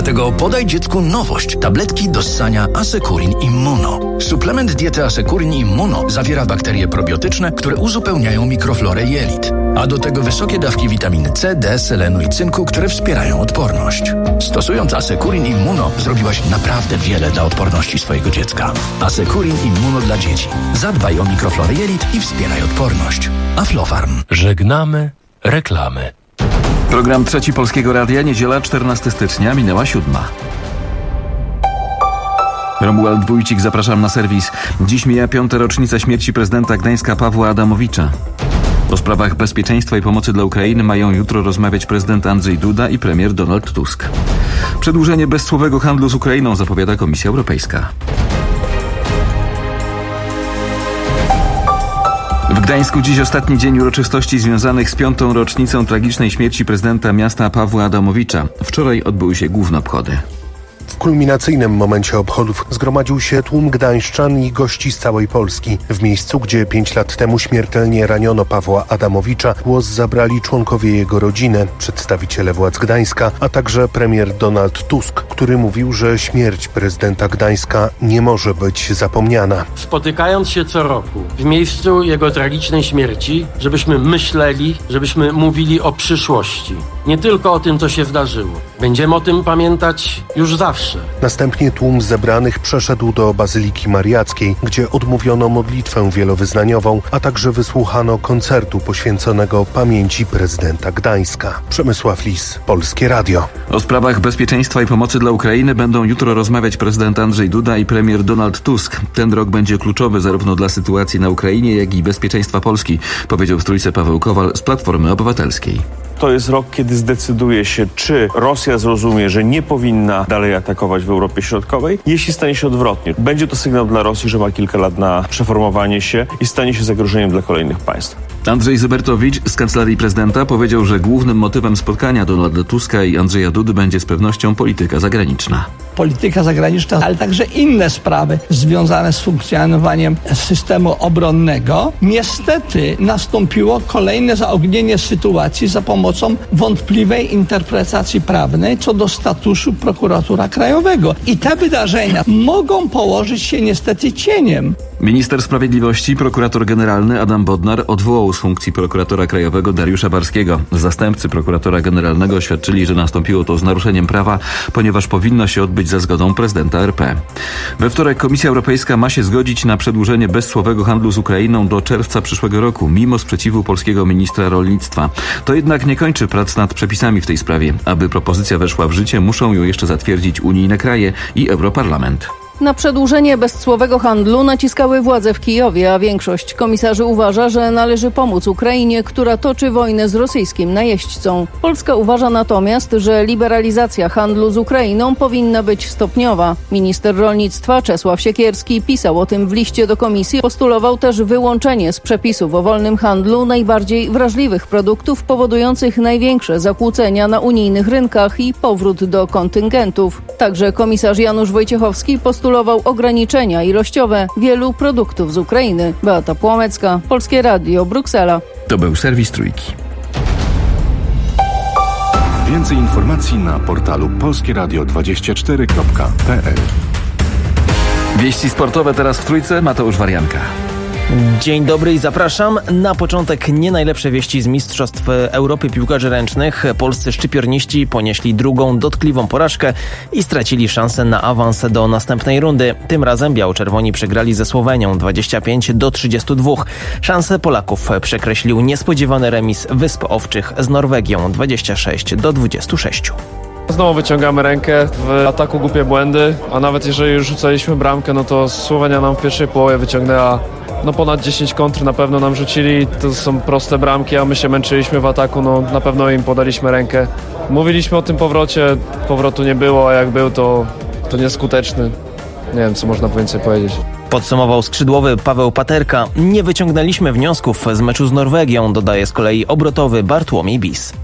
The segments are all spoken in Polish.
Dlatego podaj dziecku nowość. Tabletki do ssania Asekurin Immuno. Suplement diety Asekurin Immuno zawiera bakterie probiotyczne, które uzupełniają mikroflorę jelit. A do tego wysokie dawki witaminy C, D, selenu i cynku, które wspierają odporność. Stosując Asekurin Immuno zrobiłaś naprawdę wiele dla odporności swojego dziecka. Asekurin Immuno dla dzieci. Zadbaj o mikroflorę jelit i wspieraj odporność. Aflofarm. Żegnamy reklamy. Program Trzeci Polskiego Radia, niedziela 14 stycznia, minęła 7. Romuald Wójcik, zapraszam na serwis. Dziś mija 5. rocznica śmierci prezydenta Gdańska Pawła Adamowicza. O sprawach bezpieczeństwa i pomocy dla Ukrainy mają jutro rozmawiać prezydent Andrzej Duda i premier Donald Tusk. Przedłużenie bezcłowego handlu z Ukrainą zapowiada Komisja Europejska. W Gdańsku dziś ostatni dzień uroczystości związanych z 5. rocznicą tragicznej śmierci prezydenta miasta Pawła Adamowicza. Wczoraj odbyły się główne obchody. W kulminacyjnym momencie obchodów zgromadził się tłum gdańszczan i gości z całej Polski. W miejscu, gdzie 5 lat temu śmiertelnie raniono Pawła Adamowicza, głos zabrali członkowie jego rodziny, przedstawiciele władz Gdańska, a także premier Donald Tusk, który mówił, że śmierć prezydenta Gdańska nie może być zapomniana. Spotykając się co roku w miejscu jego tragicznej śmierci, żebyśmy myśleli, żebyśmy mówili o przyszłości. Nie tylko o tym, co się zdarzyło. Będziemy o tym pamiętać już zawsze. Następnie tłum zebranych przeszedł do Bazyliki Mariackiej, gdzie odmówiono modlitwę wielowyznaniową, a także wysłuchano koncertu poświęconego pamięci prezydenta Gdańska. Przemysław Lis, Polskie Radio. O sprawach bezpieczeństwa i pomocy dla Ukrainy będą jutro rozmawiać prezydent Andrzej Duda i premier Donald Tusk. Ten rok będzie kluczowy zarówno dla sytuacji na Ukrainie, jak i bezpieczeństwa Polski, powiedział w Trójce Paweł Kowal z Platformy Obywatelskiej. To jest rok, kiedy zdecyduje się, czy Rosja zrozumie, że nie powinna dalej atakować w Europie Środkowej, jeśli stanie się odwrotnie. Będzie to sygnał dla Rosji, że ma kilka lat na przeformowanie się i stanie się zagrożeniem dla kolejnych państw. Andrzej Zybertowicz z Kancelarii Prezydenta powiedział, że głównym motywem spotkania Donalda Tuska i Andrzeja Dudy będzie z pewnością polityka zagraniczna. Polityka zagraniczna, ale także inne sprawy związane z funkcjonowaniem systemu obronnego. Niestety nastąpiło kolejne zaognienie sytuacji za pomocą wątpliwej interpretacji prawnej co do statusu prokuratora krajowego. I te wydarzenia mogą położyć się niestety cieniem. Minister Sprawiedliwości, prokurator generalny Adam Bodnar odwołał z funkcji prokuratora krajowego Dariusza Barskiego. Zastępcy prokuratora generalnego oświadczyli, że nastąpiło to z naruszeniem prawa, ponieważ powinno się odbyć za zgodą prezydenta RP. We wtorek Komisja Europejska ma się zgodzić na przedłużenie bezcłowego handlu z Ukrainą do czerwca przyszłego roku, mimo sprzeciwu polskiego ministra rolnictwa. To jednak nie kończy prac nad przepisami w tej sprawie. Aby propozycja weszła w życie, muszą ją jeszcze zatwierdzić unijne kraje i Europarlament. Na przedłużenie bezcłowego handlu naciskały władze w Kijowie, a większość komisarzy uważa, że należy pomóc Ukrainie, która toczy wojnę z rosyjskim najeźdźcą. Polska uważa natomiast, że liberalizacja handlu z Ukrainą powinna być stopniowa. Minister rolnictwa Czesław Siekierski pisał o tym w liście do komisji. Postulował też wyłączenie z przepisów o wolnym handlu najbardziej wrażliwych produktów powodujących największe zakłócenia na unijnych rynkach i powrót do kontyngentów. Także komisarz Janusz Wojciechowski postulował ograniczenia ilościowe wielu produktów z Ukrainy. Beata Płomecka, Polskie Radio, Bruksela. To był serwis Trójki. Więcej informacji na portalu polskieradio24.pl. Wieści sportowe teraz w Trójce, Mateusz Warianka. Dzień dobry i zapraszam. Na początek nie najlepsze wieści z Mistrzostw Europy Piłkarzy Ręcznych. Polscy szczypiorniści ponieśli drugą dotkliwą porażkę i stracili szansę na awans do następnej rundy. Tym razem biało-czerwoni przegrali ze Słowenią 25-32. Szansę Polaków przekreślił niespodziewany remis Wysp Owczych z Norwegią 26-26. Znowu wyciągamy rękę, w ataku głupie błędy, a nawet jeżeli już rzucaliśmy bramkę, no to Słowenia nam w pierwszej połowie wyciągnęła ponad 10 kontr na pewno nam rzucili, to są proste bramki, a my się męczyliśmy w ataku, na pewno im podaliśmy rękę. Mówiliśmy o tym powrocie, powrotu nie było, a jak był to nieskuteczny. Nie wiem, co można więcej powiedzieć. Podsumował skrzydłowy Paweł Paterka. Nie wyciągnęliśmy wniosków z meczu z Norwegią, dodaje z kolei obrotowy Bartłomiej Bis.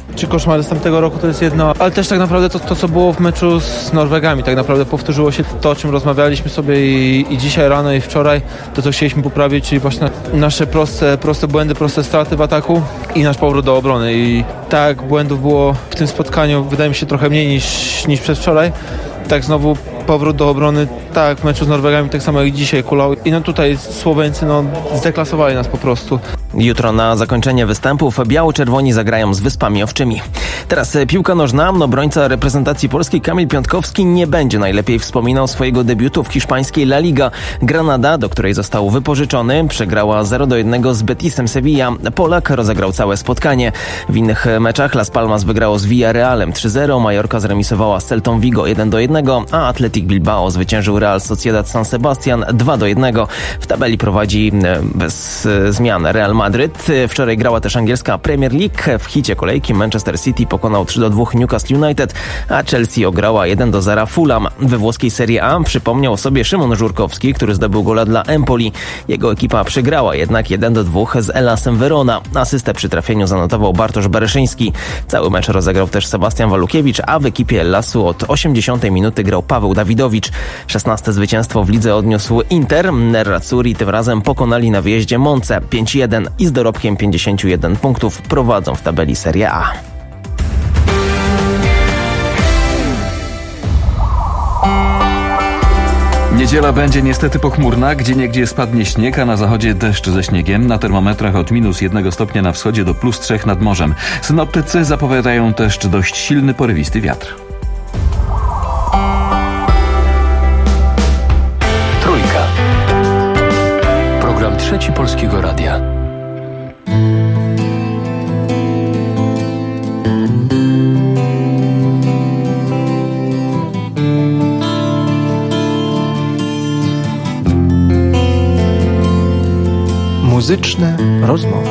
czy koszmary z tamtego roku to jest jedno, ale też tak naprawdę to co było w meczu z Norwegami, tak naprawdę powtórzyło się to, o czym rozmawialiśmy sobie i dzisiaj rano i wczoraj, to co chcieliśmy poprawić, czyli właśnie nasze proste błędy, proste straty w ataku i nasz powrót do obrony. I tak błędów było w tym spotkaniu, wydaje mi się, trochę mniej niż przedwczoraj. Tak znowu powrót do obrony, tak w meczu z Norwegami, tak samo jak dzisiaj kulał. I tutaj Słoweńcy zdeklasowali nas po prostu. Jutro na zakończenie występów biało-czerwoni zagrają z Wyspami Owczymi. Teraz piłka nożna. Obrońca reprezentacji polskiej Kamil Piątkowski nie będzie najlepiej wspominał swojego debiutu w hiszpańskiej La Liga. Granada, do której został wypożyczony, przegrała 0-1 z Betisem Sevilla. Polak rozegrał całe spotkanie. W innych meczach Las Palmas wygrało z Villarrealem 3-0, Majorka zremisowała z Celtą Vigo 1-1, a Athletic Bilbao zwyciężył Real Sociedad San Sebastian 2-1. W tabeli prowadzi bez zmian Real Madryt. Wczoraj grała też angielska Premier League. W hicie kolejki Manchester City pokonał 3-2 Newcastle United, a Chelsea ograła 1-0 Fulham. We włoskiej Serie A przypomniał o sobie Szymon Żurkowski, który zdobył gola dla Empoli. Jego ekipa przegrała jednak 1-2 z Elasem Verona. Asystę przy trafieniu zanotował Bartosz Bereszyński. Cały mecz rozegrał też Sebastian Walukiewicz, a w ekipie Lasu od 80 minuty grał Paweł Dawidowicz. 16. zwycięstwo w lidze odniósł Inter. Nerazzurri tym razem pokonali na wyjeździe Monce 5-1 i z dorobkiem 51 punktów prowadzą w tabeli Serie A. Niedziela będzie niestety pochmurna, gdzieniegdzie spadnie śnieg, a na zachodzie deszcz ze śniegiem. Na termometrach od -1 stopnia na wschodzie do +3 nad morzem. Synoptycy zapowiadają też dość silny, porywisty wiatr. Trójka. Program Trzeci Polskiego Radia. Muzyczne rozmowy.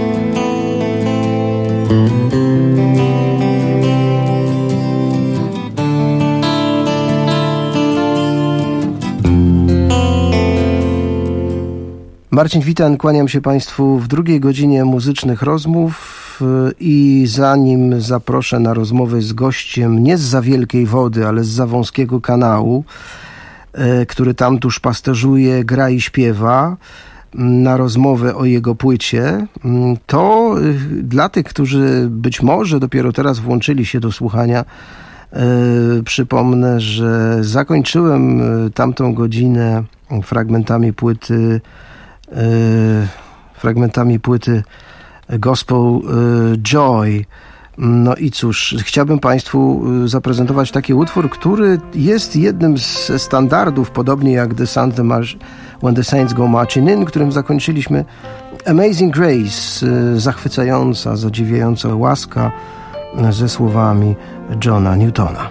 Marcin Witan, kłaniam się Państwu w drugiej godzinie muzycznych rozmów i zanim zaproszę na rozmowę z gościem nie zza wielkiej wody, ale zza wąskiego kanału, który tam tuż pasterzuje, gra i śpiewa, na rozmowę o jego płycie, to dla tych, którzy być może dopiero teraz włączyli się do słuchania, przypomnę, że zakończyłem tamtą godzinę fragmentami płyty Gospel Joy. No i cóż, chciałbym Państwu zaprezentować taki utwór, który jest jednym z standardów, podobnie jak When the Saints Go Marching In, którym zakończyliśmy. Amazing Grace, zachwycająca, zadziwiająca łaska, ze słowami Johna Newtona.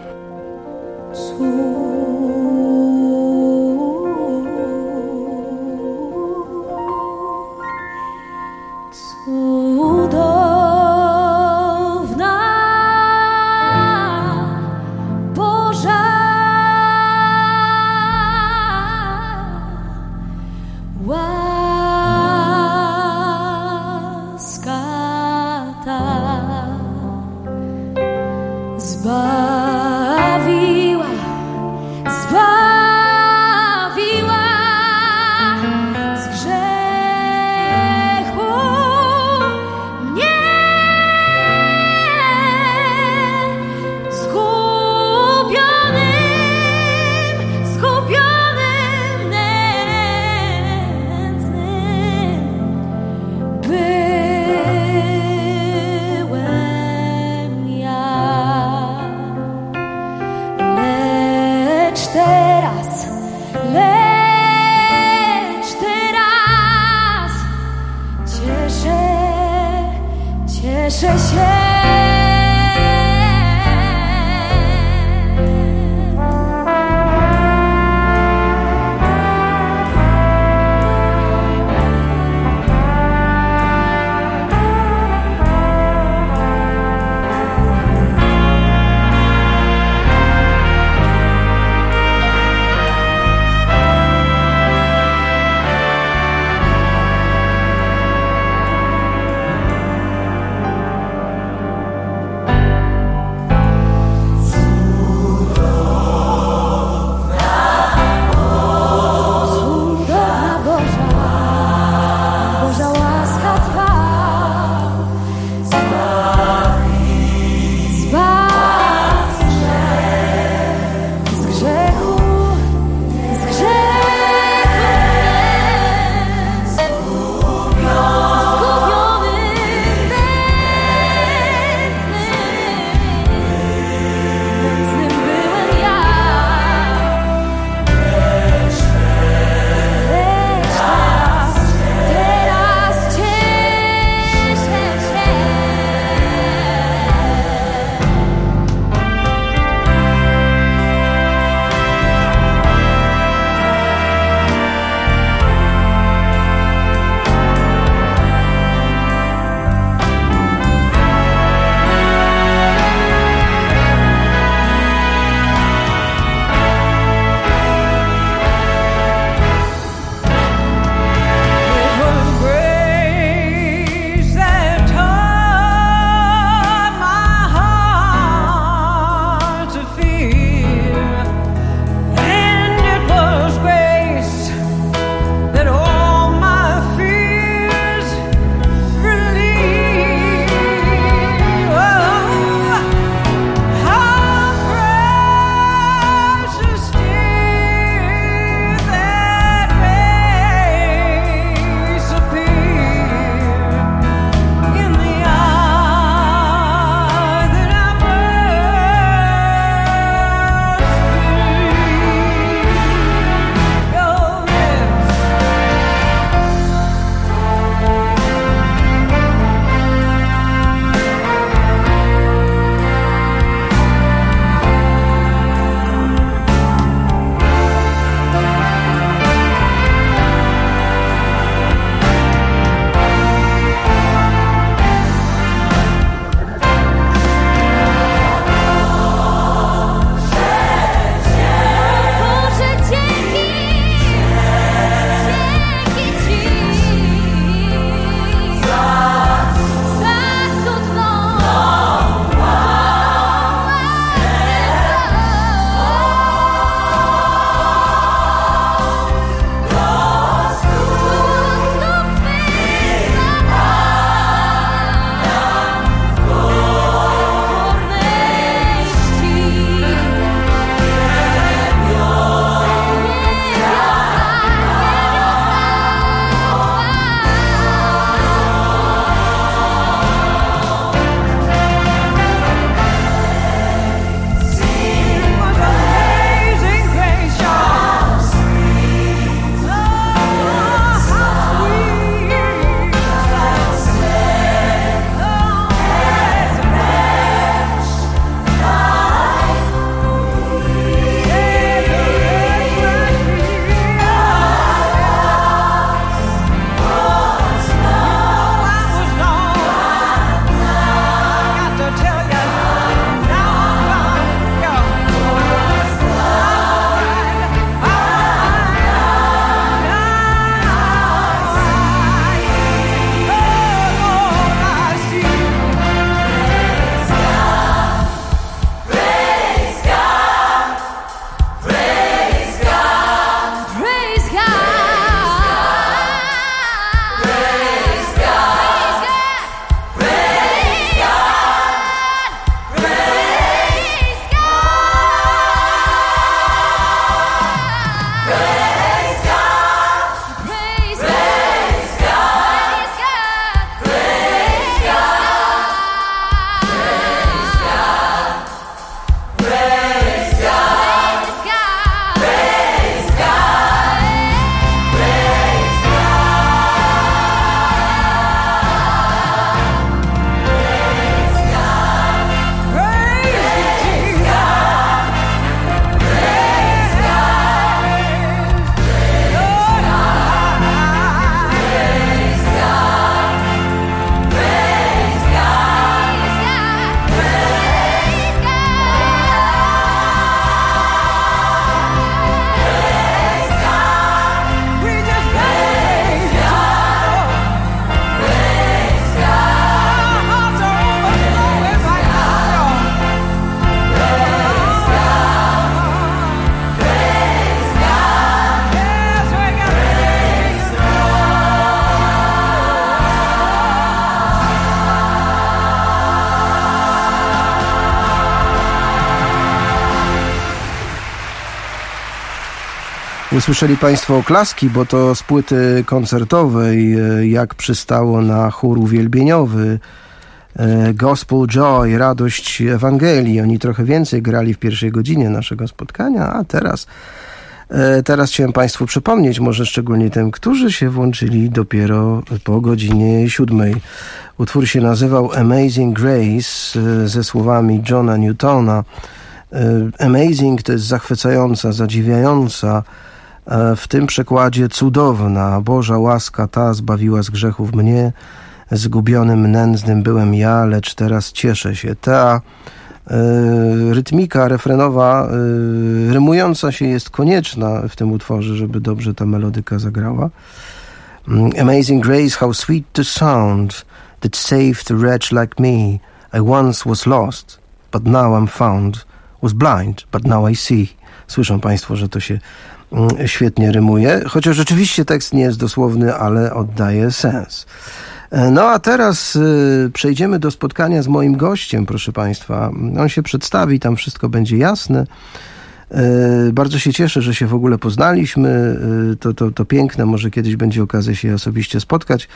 Usłyszeli Państwo oklaski, bo to z płyty koncertowej, jak przystało na chór uwielbieniowy, Gospel Joy, radość Ewangelii. Oni trochę więcej grali w pierwszej godzinie naszego spotkania, a teraz chciałem Państwu przypomnieć, może szczególnie tym, którzy się włączyli dopiero po godzinie 7. Utwór się nazywał Amazing Grace ze słowami Johna Newtona. Amazing to jest zachwycająca, zadziwiająca, w tym przekładzie cudowna. Boża łaska ta zbawiła z grzechów mnie, zgubionym, nędznym byłem ja, lecz teraz cieszę się. Ta rytmika refrenowa, rymująca się jest konieczna w tym utworze, żeby dobrze ta melodyka zagrała. Amazing grace, how sweet the sound that saved a wretch like me. I once was lost, but now I'm found. Was blind, but now I see. Słyszą Państwo, że to się świetnie rymuje, chociaż rzeczywiście tekst nie jest dosłowny, ale oddaje sens. No a teraz przejdziemy do spotkania z moim gościem, proszę Państwa. On się przedstawi, tam wszystko będzie jasne. Bardzo się cieszę, że się w ogóle poznaliśmy. To piękne, może kiedyś będzie okazja się osobiście spotkać.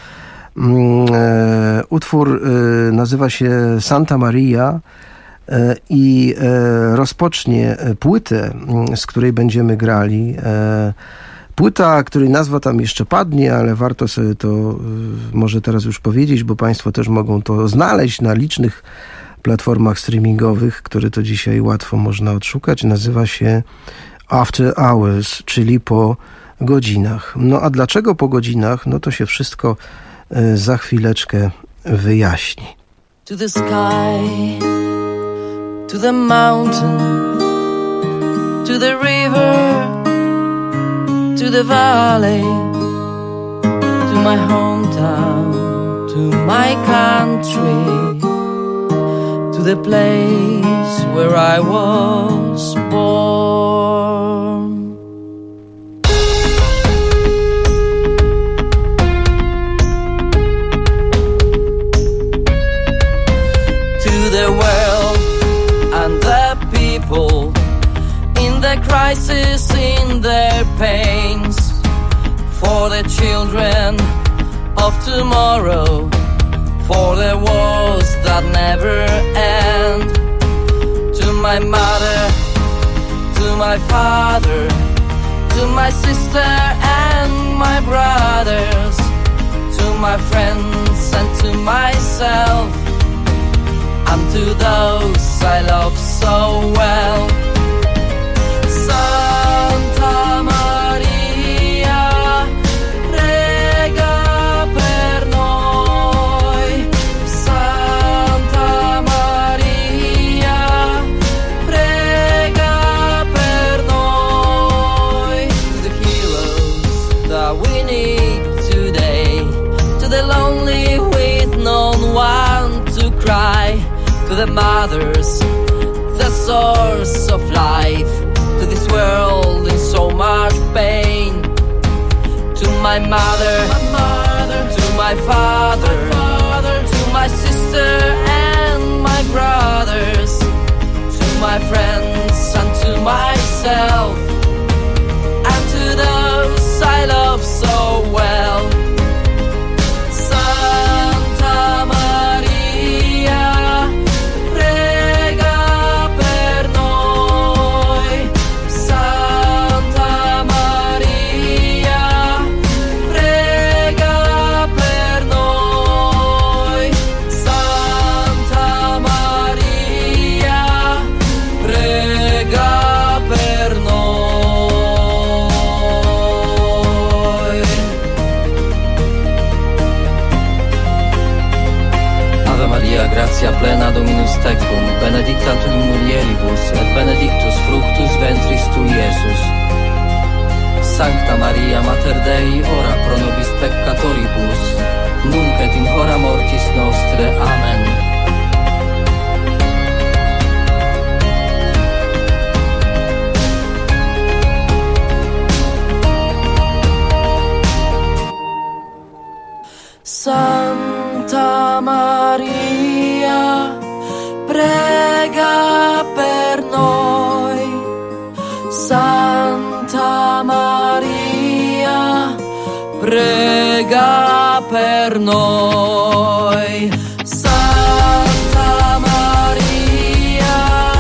Utwór nazywa się Santa Maria i rozpocznie płytę, z której będziemy grali. Płyta, której nazwa tam jeszcze padnie, ale warto sobie to może teraz już powiedzieć, bo Państwo też mogą to znaleźć na licznych platformach streamingowych, które to dzisiaj łatwo można odszukać. Nazywa się After Hours, czyli po godzinach. No a dlaczego po godzinach? No to się wszystko za chwileczkę wyjaśni. To the sky, to the mountain, to the river, to the valley, to my hometown, to my country, to the place where I was born. To the world and the people, in the crisis, in their pains, for the children of tomorrow, for the wars that never end. To my mother, to my father, to my sister and my brothers, to my friends and to myself, and to those I love so well. Santa Maria, prega per noi. Santa Maria, prega per noi. To the heroes that we need today, to the lonely with no one to cry, to the mothers, the source of life, to this world in so much pain. To my mother, to my father, to my sister and my brothers, to my friends and to myself, and to those I love so well. Santa Maria, prega per noi. Santa Maria, prega per noi. Santa Maria, prega per noi. Ave Maria, gratia plena, Dominus tecum, benedicta tu in mulieribus, et benedictus fructus ventris tu, Iesus. Sancta Maria, Mater Dei, ora pro nobis peccatoribus, nunc et in hora mortis nostre. Amen. Santa Maria, prega per noi. Santa Maria, prega per noi. Santa Maria,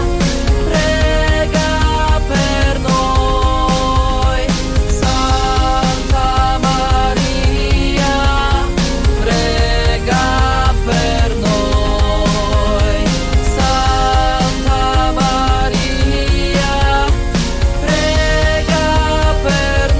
prega per noi. Santa Maria, prega per noi. Santa Maria, prega per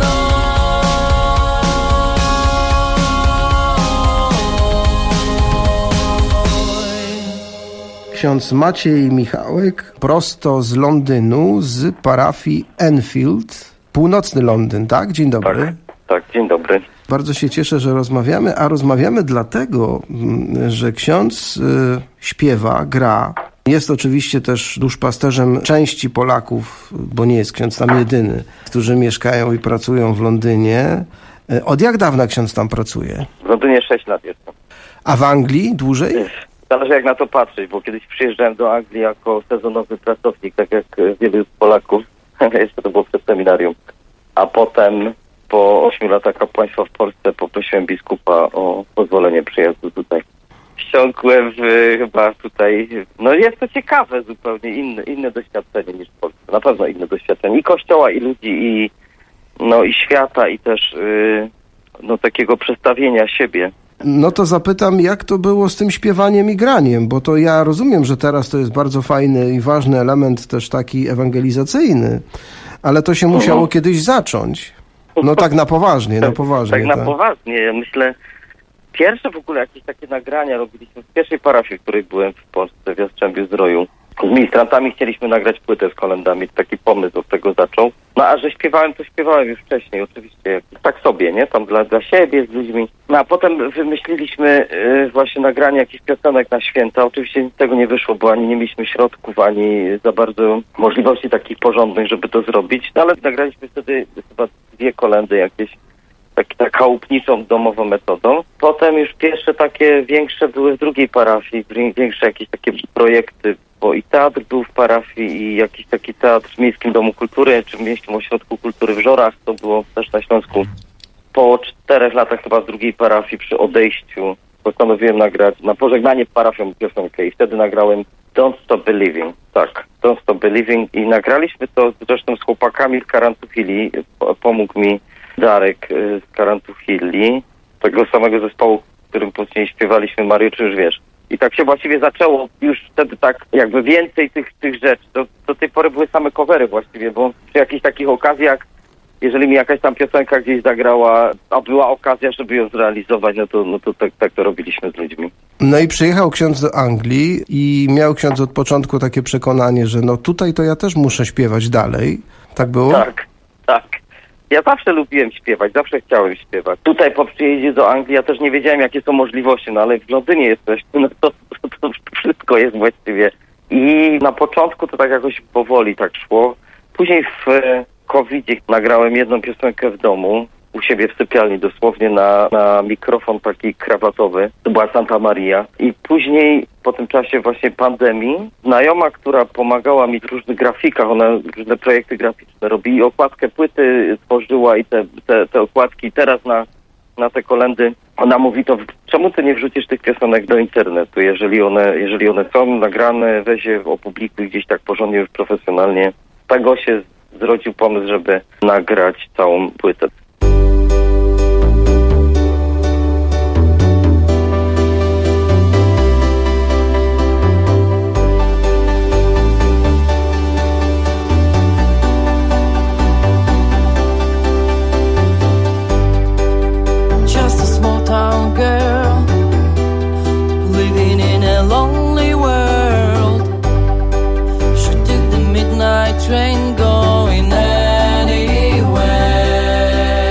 Ksiądz Maciej Michałek, prosto z Londynu, z parafii Enfield, północny Londyn, tak? Dzień dobry. Tak, dzień dobry. Bardzo się cieszę, że rozmawiamy, a rozmawiamy dlatego, że ksiądz śpiewa, gra. Jest oczywiście też duszpasterzem części Polaków, bo nie jest ksiądz tam jedyny, którzy mieszkają i pracują w Londynie. Od jak dawna ksiądz tam pracuje? W Londynie 6 lat jestem. A w Anglii dłużej? Zależy jak na to patrzeć, bo kiedyś przyjeżdżałem do Anglii jako sezonowy pracownik, tak jak wielu Polaków. Jeszcze to było przed seminarium. A potem po 8 latach kapłaństwa w Polsce poprosiłem biskupa o pozwolenie przyjazdu tutaj. Wsiąkłem chyba tutaj, no jest to ciekawe zupełnie, inne doświadczenie niż w Polsce. Na pewno inne doświadczenie i Kościoła, i ludzi, i świata, i też takiego przestawienia siebie. No to zapytam, jak to było z tym śpiewaniem i graniem, bo to ja rozumiem, że teraz to jest bardzo fajny i ważny element też taki ewangelizacyjny, ale to się musiało kiedyś zacząć. No tak na poważnie, na poważnie. Tak na poważnie. Ja myślę, pierwsze w ogóle jakieś takie nagrania robiliśmy w pierwszej parafii, w której byłem w Polsce, w Jastrzębiu-Zdroju. Z ministrantami chcieliśmy nagrać płytę z kolendami. Taki pomysł od tego zaczął. No a że śpiewałem, to śpiewałem już wcześniej, oczywiście. Tak sobie, nie? Tam dla siebie, z ludźmi. No a potem wymyśliliśmy właśnie nagranie jakichś piosenek na święta. Oczywiście nic z tego nie wyszło, bo ani nie mieliśmy środków, ani za bardzo możliwości takich porządnych, żeby to zrobić. No ale nagraliśmy wtedy chyba 2 kolendy jakieś. Tak chałupniczą, domową metodą. Potem już pierwsze takie większe były w drugiej parafii, większe jakieś takie projekty, bo i teatr był w parafii, i jakiś taki teatr w Miejskim Domu Kultury, czy w Miejskim Ośrodku Kultury w Żorach, to było też na Śląsku. Po 4 latach chyba w drugiej parafii przy odejściu postanowiłem nagrać na pożegnanie parafią piosenkę i wtedy nagrałem Don't Stop Believing. Tak, Don't Stop Believing i nagraliśmy to zresztą z chłopakami z Karantuchili. Pomógł mi Darek z Karantuchili, tego samego zespołu, w którym później śpiewaliśmy Mario, czy już wiesz. I tak się właściwie zaczęło już wtedy tak jakby więcej tych rzeczy. Do tej pory były same covery właściwie, bo przy jakichś takich okazjach, jeżeli mi jakaś tam piosenka gdzieś zagrała, a była okazja, żeby ją zrealizować, no to tak to robiliśmy z ludźmi. No i przyjechał ksiądz do Anglii i miał ksiądz od początku takie przekonanie, że no tutaj to ja też muszę śpiewać dalej. Tak było? Tak. Ja zawsze lubiłem śpiewać, zawsze chciałem śpiewać. Tutaj po przyjeździe do Anglii ja też nie wiedziałem, jakie są możliwości, no ale w Londynie jesteś, no to wszystko jest właściwie. I na początku to tak jakoś powoli tak szło. Później w COVID-zie nagrałem jedną piosenkę w domu, u siebie w sypialni dosłownie na mikrofon taki krawatowy. To była Santa Maria. I później po tym czasie właśnie pandemii znajoma, która pomagała mi w różnych grafikach, ona różne projekty graficzne robi i okładkę płyty stworzyła i te okładki teraz na te kolendy. Ona mówi, to czemu ty nie wrzucisz tych piosenek do internetu, jeżeli one są nagrane, weź je, opublikuj gdzieś tak porządnie, już profesjonalnie. Z tego się zrodził pomysł, żeby nagrać całą płytę. Train going anywhere.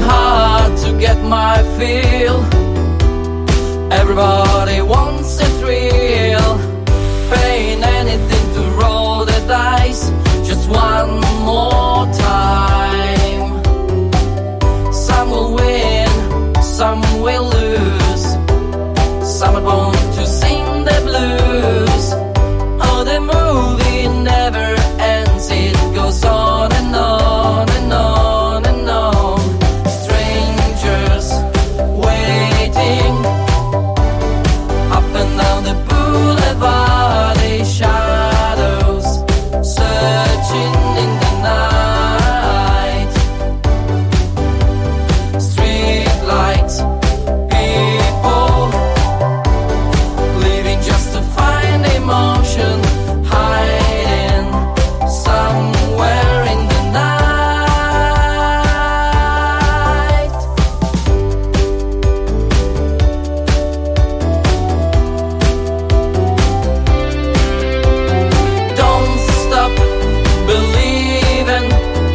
hard to get my feel. Everybody wants a thrill, paying anything to roll the dice just one more time. Some will win, some will lose, some are born to sing the blues. Oh, the movie never ends, it goes on and on and on and on. Strangers waiting up and down the boulevard, they shadows searching in the night. Street lights, people living just to find emotion, hiding somewhere in the night. Don't stop believing,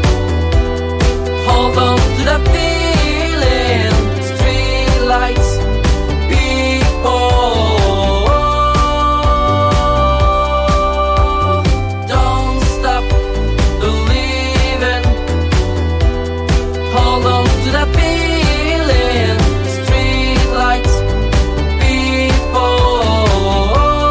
hold on to the feeling. Street lights, people, don't stop believing, hold on to the feeling. Street lights, people,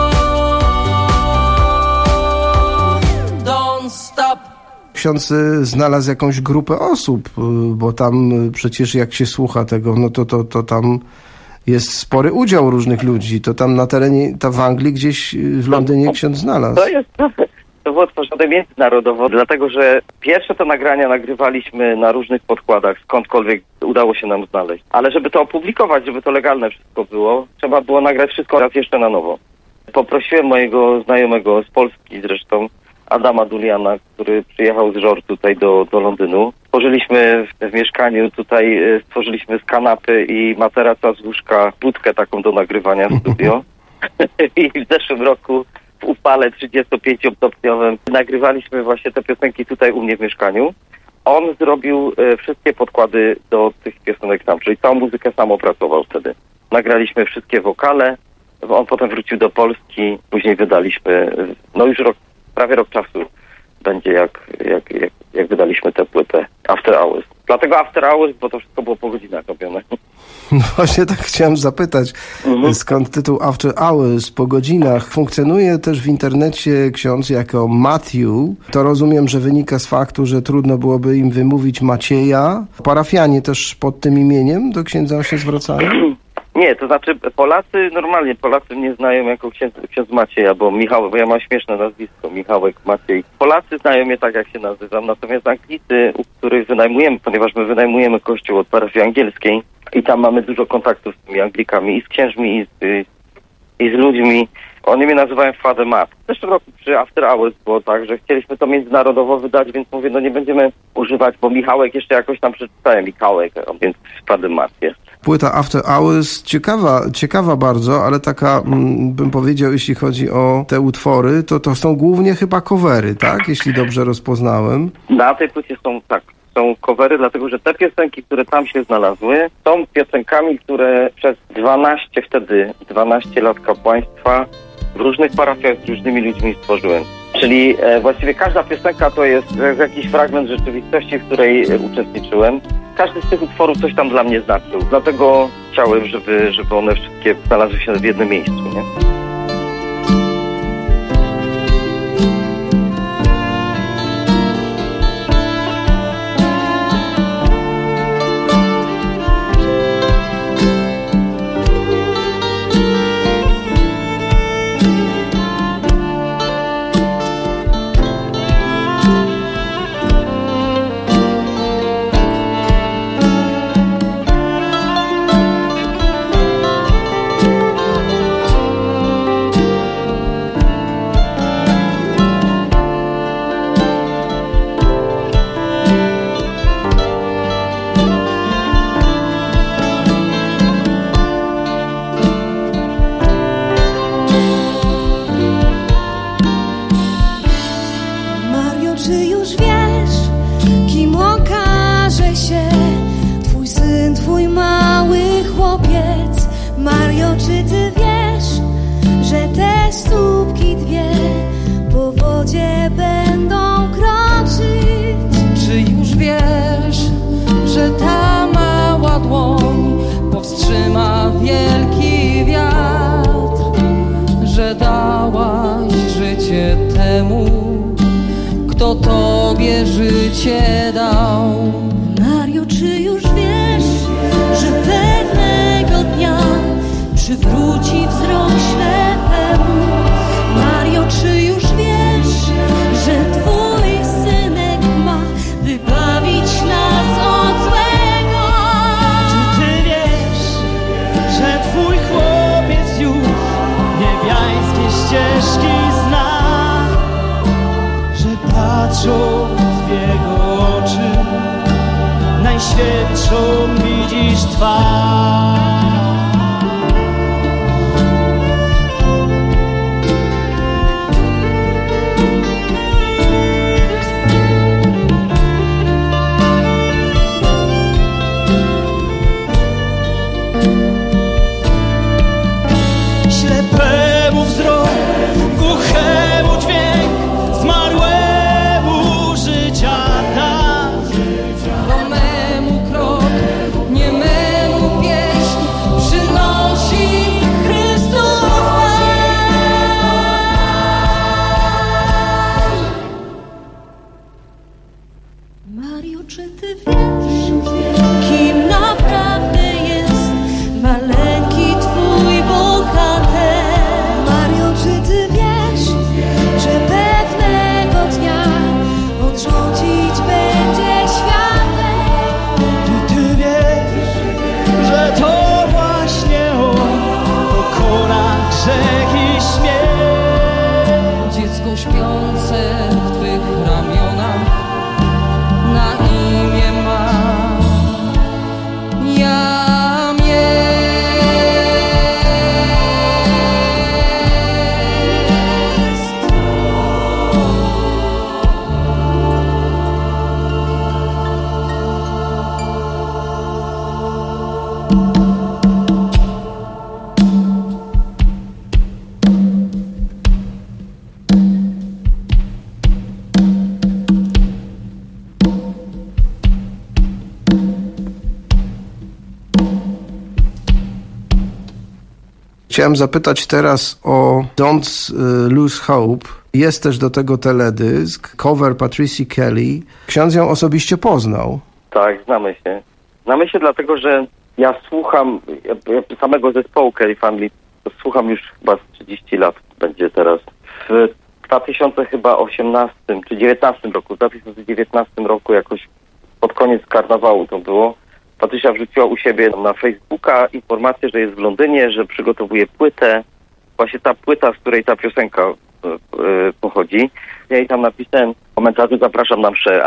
don't stop. Ksiądz znalazł jakąś grupę osób, bo tam przecież jak się słucha tego, no to tam jest spory udział różnych ludzi. To tam na terenie, w Anglii gdzieś w Londynie ksiądz znalazł. To było tworzone międzynarodowo, dlatego że pierwsze te nagrania nagrywaliśmy na różnych podkładach, skądkolwiek udało się nam znaleźć. Ale żeby to opublikować, żeby to legalne wszystko było, trzeba było nagrać wszystko raz jeszcze na nowo. Poprosiłem mojego znajomego z Polski zresztą, Adama Duliana, który przyjechał z Żor tutaj do Londynu. Stworzyliśmy w mieszkaniu tutaj, stworzyliśmy z kanapy i materaca z łóżka budkę taką do nagrywania studio. I w zeszłym roku w upale 35-stopniowym nagrywaliśmy właśnie te piosenki tutaj u mnie w mieszkaniu. On zrobił wszystkie podkłady do tych piosenek sam, czyli całą muzykę sam opracował wtedy. Nagraliśmy wszystkie wokale, on potem wrócił do Polski, później wydaliśmy, no już prawie rok czasu będzie jak wydaliśmy tę płytę After Hours. Dlatego After Hours, bo to wszystko było po godzinach robione. No właśnie tak chciałem zapytać, skąd tytuł After Hours, po godzinach. Funkcjonuje też w internecie ksiądz jako Matthew. To rozumiem, że wynika z faktu, że trudno byłoby im wymówić Macieja. Parafianie też pod tym imieniem do księdza się zwracają? Nie, to znaczy Polacy mnie znają jako ksiądz Macieja, bo ja mam śmieszne nazwisko, Michałek Maciej. Polacy znają mnie tak, jak się nazywam, natomiast Anglicy, u których wynajmujemy, ponieważ my wynajmujemy kościół od parafii angielskiej i tam mamy dużo kontaktów z tymi Anglikami i z księżmi i z ludźmi. Oni mnie nazywają Father Matt. W zeszłym roku przy After Hours było tak, że chcieliśmy to międzynarodowo wydać, więc mówię, no nie będziemy używać, bo Michałek jeszcze jakoś tam przeczytałem Michałek, więc Father Matt jest. Płyta After Hours ciekawa bardzo, ale taka, bym powiedział, jeśli chodzi o te utwory, to są głównie chyba covery, tak? Jeśli dobrze rozpoznałem. Na tej płycie są covery, dlatego że te piosenki, które tam się znalazły, są piosenkami, które przez 12 lat kapłaństwa w różnych parafiach z różnymi ludźmi stworzyłem. Czyli właściwie każda piosenka to jest jakiś fragment rzeczywistości, w której uczestniczyłem. Każdy z tych utworów coś tam dla mnie znaczył. Dlatego chciałem, żeby one wszystkie znalazły się w jednym miejscu, nie? czy ty wiesz, że te stópki dwie po wodzie będą kroczyć? Czy już wiesz, że ta mała dłoń powstrzyma wielki wiatr? Że dałaś życie temu, kto tobie życie dał? Mario, czy już wiesz, że pewnego dnia przywróci wzrok ślepemu? Mario, czy już wiesz, że twój synek ma wybawić nas od złego? Czy ty wiesz, że twój chłopiec już niebiańskie ścieżki zna? Że patrząc w jego oczy najświętszą widzisz twarz. Ślepemu wzrok, głuchemu dźwięk, zmarłemu życia da. Romemu krok, niememu pieśń przynosi Chrystus nam. Mario, czy ty wiesz, kim naprawdę jest maleńki twój bohater? Mario, czy ty wiesz, że pewnego dnia odrzucić będzie światem? Czy ty wiesz, że to właśnie on pokona grzech i śmierć? Dziecko śpiące w twych ramionach na imię ma Chciałem zapytać teraz o Don't Lose Hope. Jest też do tego teledysk, cover Patricia Kelly. Ksiądz ją osobiście poznał. Tak, znamy się. Znamy się dlatego, że ja słucham samego zespołu Kelly Family. Słucham już chyba 30 lat będzie teraz. W 2018 czy 19 roku, w 2019 roku jakoś pod koniec karnawału to było. Patrycja wrzuciła u siebie na Facebooka informację, że jest w Londynie, że przygotowuje płytę. Właśnie ta płyta, z której ta piosenka pochodzi. Ja jej tam napisałem w komentarzu, zapraszam na mszę, a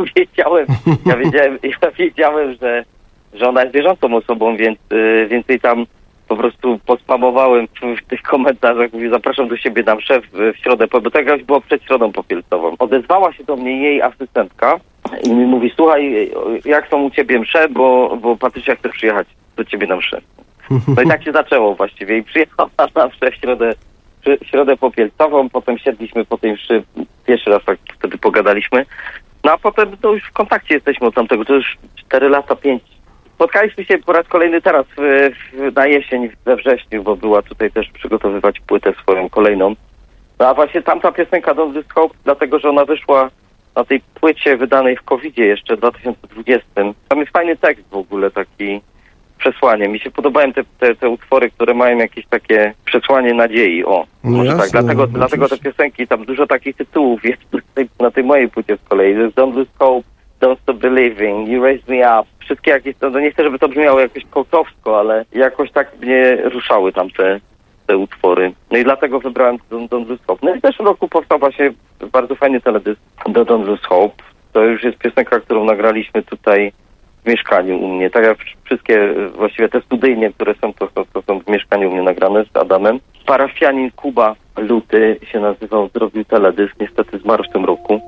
wiedziałem, że ona jest wierzącą osobą, więc jej tam po prostu pospamowałem w tych komentarzach, mówię, zapraszam do siebie na mszę w środę, bo to jakaś było przed Środą Popielcową. Odezwała się do mnie jej asystentka i mi mówi, słuchaj, jak są u ciebie msze, bo Patrycja chce przyjechać do ciebie na mszę. No i tak się zaczęło właściwie i przyjechała na mszę w Środę Popielcową, potem siedliśmy po tej mszy, pierwszy raz tak wtedy pogadaliśmy, no a potem to już w kontakcie jesteśmy od tamtego, to już 4 lata, 5. Spotkaliśmy się po raz kolejny teraz na jesień, we wrześniu, bo była tutaj też przygotowywać płytę swoją kolejną. No a właśnie tamta piosenka Don't Lose Hope, dlatego że ona wyszła na tej płycie wydanej w COVID-zie jeszcze w 2020. Tam jest fajny tekst w ogóle, taki przesłanie. Mi się podobają te utwory, które mają jakieś takie przesłanie nadziei. O, no może jasne, tak. Dlatego te piosenki, tam dużo takich tytułów jest na tej mojej płycie z kolei. Don't Lose Hope, Don't Stop Believing, You Raise Me Up. Wszystkie jakieś, no nie chcę, żeby to brzmiało jakoś kołtowsko, ale jakoś tak mnie ruszały tam te utwory. No i dlatego wybrałem Don't Lose Hope. No i w zeszłym roku powstał właśnie bardzo fajny teledysk do Don't Lose Hope. To już jest piosenka, którą nagraliśmy tutaj w mieszkaniu u mnie. Tak jak wszystkie właściwie te studyjnie, które są, to są w mieszkaniu u mnie nagrane z Adamem. Parafianin Kuba Luty się nazywał, zrobił teledysk, niestety zmarł w tym roku.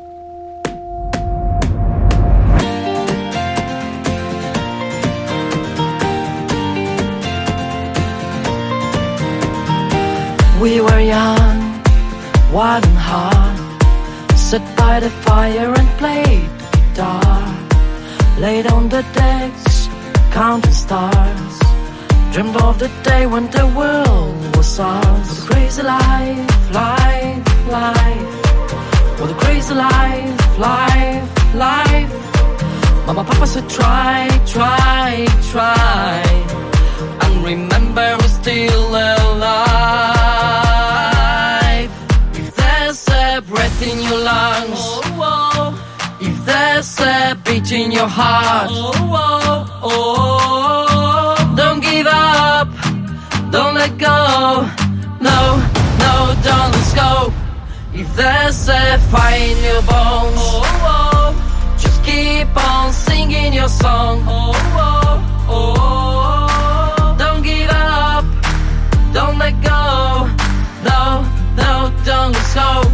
We were young, wild and hard, sat by the fire and played guitar, laid on the decks, counting stars, dreamed of the day when the world was ours. What a crazy life, life, life. What a crazy life, life, life. Mama, Papa said try, try, try, and remember we're still alive. If there's a breath in your lungs, if there's a beat in your heart, don't give up, don't let go, no, no, don't let go. If there's a fire in your bones, just keep on singing your song. Don't give up, don't let go, no, no, don't let go.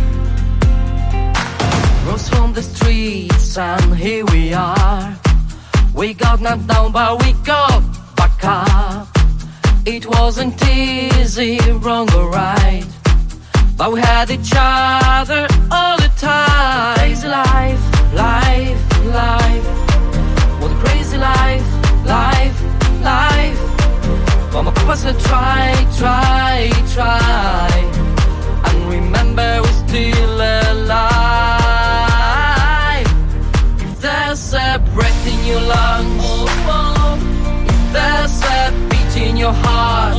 Rose from the streets and here we are. We got knocked down but we got back up. It wasn't easy, wrong or right, but we had each other all the time. Crazy life, life, life. What a crazy life, life, life. Mama, Papa said try, try, try, and remember we're still alive. If there's a breath in your lungs, if there's a beat in your heart,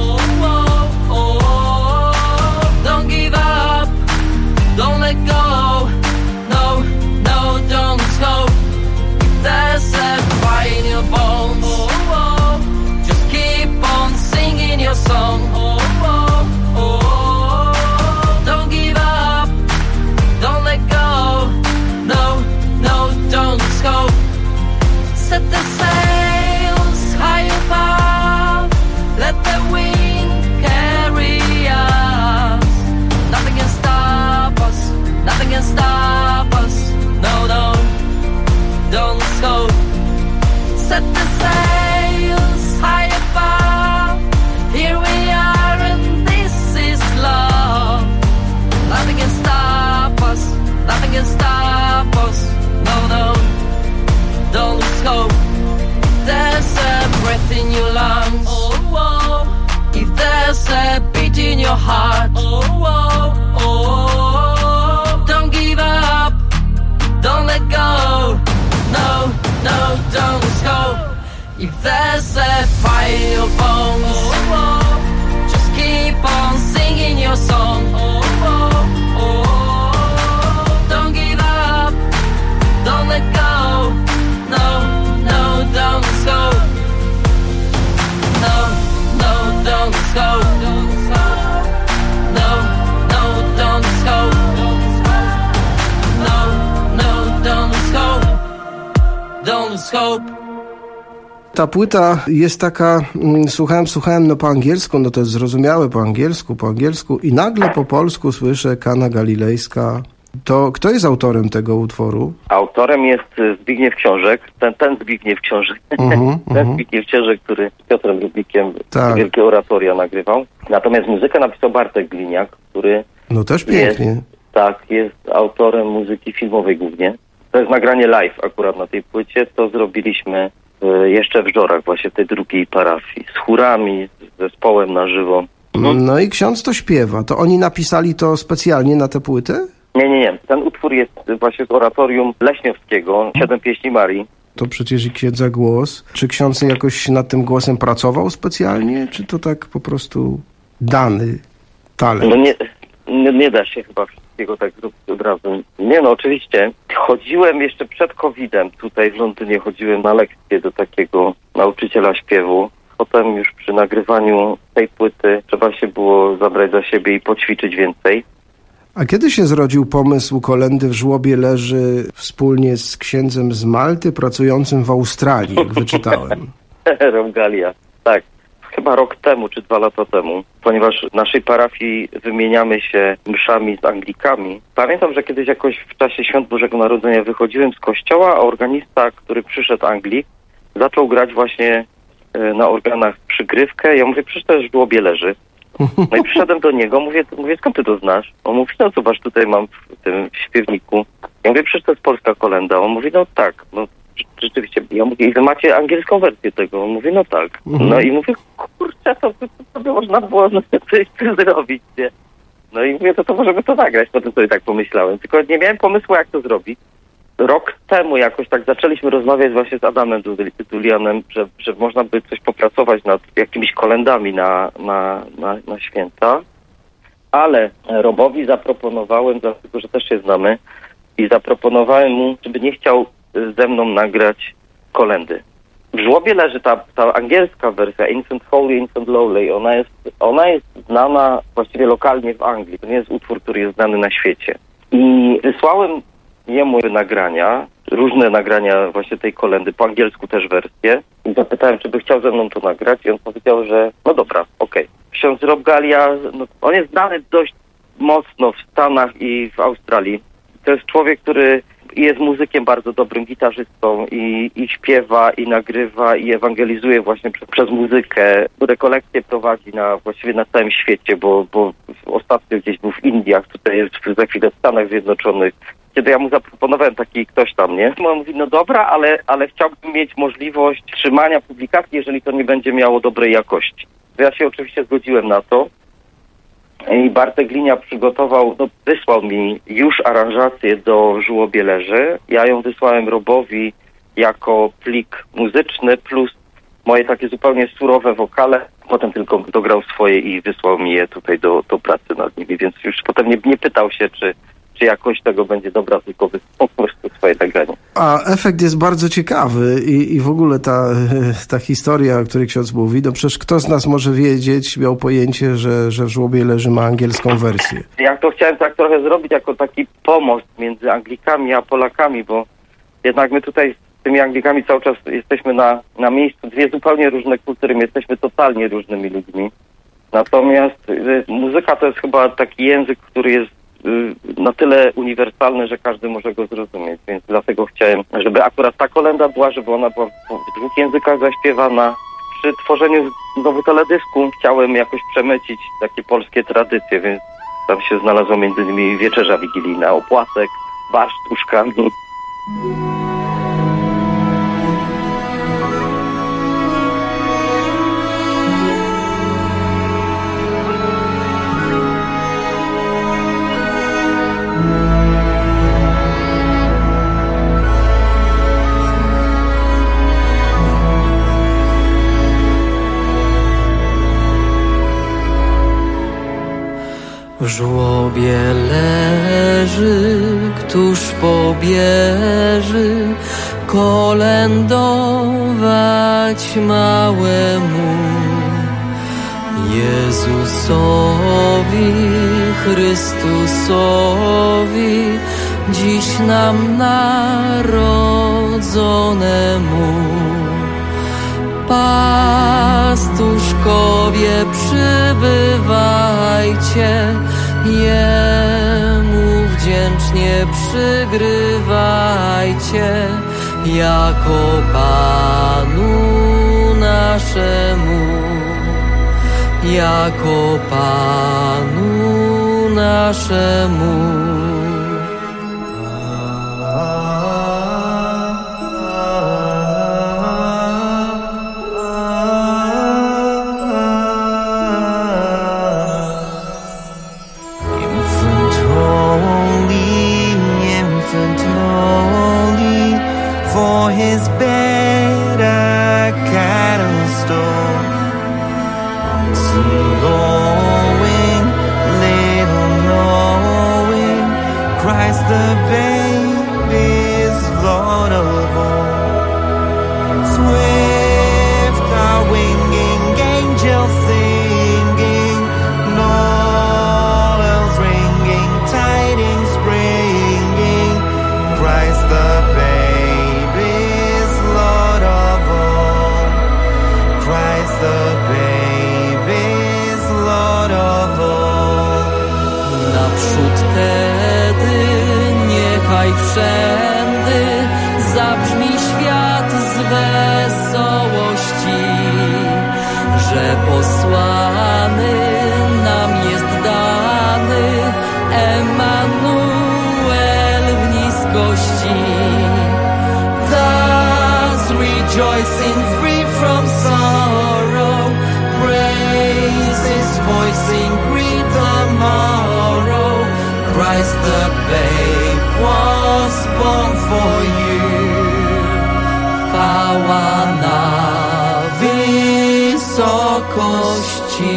don't give up, don't let go, no, no, don't let go. If there's a fire in your bones, just keep on singing your song. Don't give up, don't let go, no, no, don't let go. Set the sails high above, let the wind carry us. Nothing can stop us, nothing can stop us, no, no, don't let go. Set the sails high above, here we are and this is love. Nothing can stop us, nothing can stop us, no, no, don't let go. There's a breath in your lungs, if there's a beat in your heart, don't give up, don't let go, no, no, don't let go. If there's a fire in your bones, just keep on singing your song. Don't give up, don't let go, no, no, don't let go, no, no, don't let go, no, no, don't let go, no, no, don't let go, don't let go. Ta płyta jest taka, słuchałem no po angielsku, no to jest zrozumiałe po angielsku i nagle po polsku słyszę Kana Galilejska. To kto jest autorem tego utworu? Autorem jest Zbigniew Książek, ten Zbigniew Książek, ten Zbigniew Książek, który z Piotrem Lubikiem wielkie oratoria nagrywał. Natomiast muzykę napisał Bartek Gliniak, który no też pięknie. Jest autorem muzyki filmowej głównie. To jest nagranie live akurat na tej płycie, to zrobiliśmy jeszcze w Żorach, właśnie tej drugiej parafii, z chórami, z zespołem na żywo. No i ksiądz to śpiewa. To oni napisali to specjalnie na tę płytę? Nie. Ten utwór jest właśnie z oratorium Leśniowskiego, 7 pieśni Marii. To przecież i księdza głos. Czy ksiądz jakoś nad tym głosem pracował specjalnie, czy to tak po prostu dany talent? No nie da się chyba wszystkiego tak zrobić od razu. Nie, no oczywiście. Chodziłem jeszcze przed COVID-em tutaj w Londynie, chodziłem na lekcje do takiego nauczyciela śpiewu. Potem już przy nagrywaniu tej płyty trzeba się było zabrać za siebie i poćwiczyć więcej. A kiedy się zrodził pomysł Kolędy w żłobie leży wspólnie z księdzem z Malty pracującym w Australii, jak wyczytałem? Rogalia, tak. Chyba rok temu, czy 2 lata temu, ponieważ w naszej parafii wymieniamy się mszami z Anglikami. Pamiętam, że kiedyś jakoś w czasie Świąt Bożego Narodzenia wychodziłem z kościoła, a organista, który przyszedł Anglik, zaczął grać właśnie na organach przygrywkę. Ja mówię, przecież to w żłobie leży. No i przyszedłem do niego, mówię, skąd ty to znasz? On mówi, no zobacz, tutaj mam w tym śpiewniku. Ja mówię, przecież to jest polska kolenda. On mówi, no tak, no rzeczywiście. Ja mówię, i wy macie angielską wersję tego? On mówi, no tak. No i mówię, kurczę, to by można było coś zrobić, nie? No i mówię, to możemy to nagrać. Potem sobie tak pomyślałem. Tylko nie miałem pomysłu, jak to zrobić. Rok temu jakoś tak zaczęliśmy rozmawiać właśnie z Adamem Dulianem, że można by coś popracować nad jakimiś kolendami na święta. Ale Robowi zaproponowałem, dlatego że też się znamy, i zaproponowałem mu, żeby nie chciał ze mną nagrać kolendy. W żłobie leży ta angielska wersja, Infant Holy, Infant Lowly. Ona jest znana właściwie lokalnie w Anglii. To nie jest utwór, który jest znany na świecie. I wysłałem jemu nagrania, różne nagrania właśnie tej kolendy, po angielsku też wersję. I zapytałem, czy by chciał ze mną to nagrać. I on powiedział, że no dobra, okej. Ksiądz Rob Gallia, no, on jest znany dość mocno w Stanach i w Australii. To jest człowiek, który jest muzykiem bardzo dobrym, gitarzystą i śpiewa, i nagrywa, i ewangelizuje właśnie przez muzykę. Rekolekcje prowadzi właściwie na całym świecie, bo ostatnio gdzieś był w Indiach, tutaj jest za chwilę w Stanach Zjednoczonych. Kiedy ja mu zaproponowałem taki ktoś tam, nie? On mówi, no dobra, ale chciałbym mieć możliwość trzymania publikacji, jeżeli to nie będzie miało dobrej jakości. Ja się oczywiście zgodziłem na to. I Bartek Glinia wysłał mi już aranżację do Żłobie leży. Ja ją wysłałem Robowi jako plik muzyczny plus moje takie zupełnie surowe wokale. Potem tylko dograł swoje i wysłał mi je tutaj do pracy nad nimi, więc już potem nie pytał się, czy jakość tego będzie dobra, tylko po prostu swoje nagranie. A efekt jest bardzo ciekawy i w ogóle ta historia, o której ksiądz mówi, no przecież kto z nas może wiedzieć, miał pojęcie, że w Żłobie leży ma angielską wersję. Ja to chciałem tak trochę zrobić jako taki pomost między Anglikami a Polakami, bo jednak my tutaj z tymi Anglikami cały czas jesteśmy na miejscu, dwie zupełnie różne kultury, my jesteśmy totalnie różnymi ludźmi. Natomiast muzyka to jest chyba taki język, który jest na tyle uniwersalny, że każdy może go zrozumieć, więc dlatego chciałem, żeby akurat ta kolenda była, żeby ona była w dwóch językach zaśpiewana. Przy tworzeniu znowu teledysku chciałem jakoś przemycić takie polskie tradycje, więc tam się znalazło między innymi wieczerza wigilijna, opłasek, barszcz z uszkami. W żłobie leży, któż pobierze kolędować małemu Jezusowi, Chrystusowi, dziś nam narodzonemu. Pastuszkowie, przybywajcie, Jemu wdzięcznie przygrywajcie, jako Panu naszemu, jako Panu naszemu. His bed a cattle store, soon going, little knowing, Christ the baby is Lord of all. Swift are winging, angels singing, bells ringing, tidings bringing, Christ the baby. The baby's Lord of all. Naprzód tedy niechaj wszędy zabrzmi świat z wesołości, że posłany wysokości.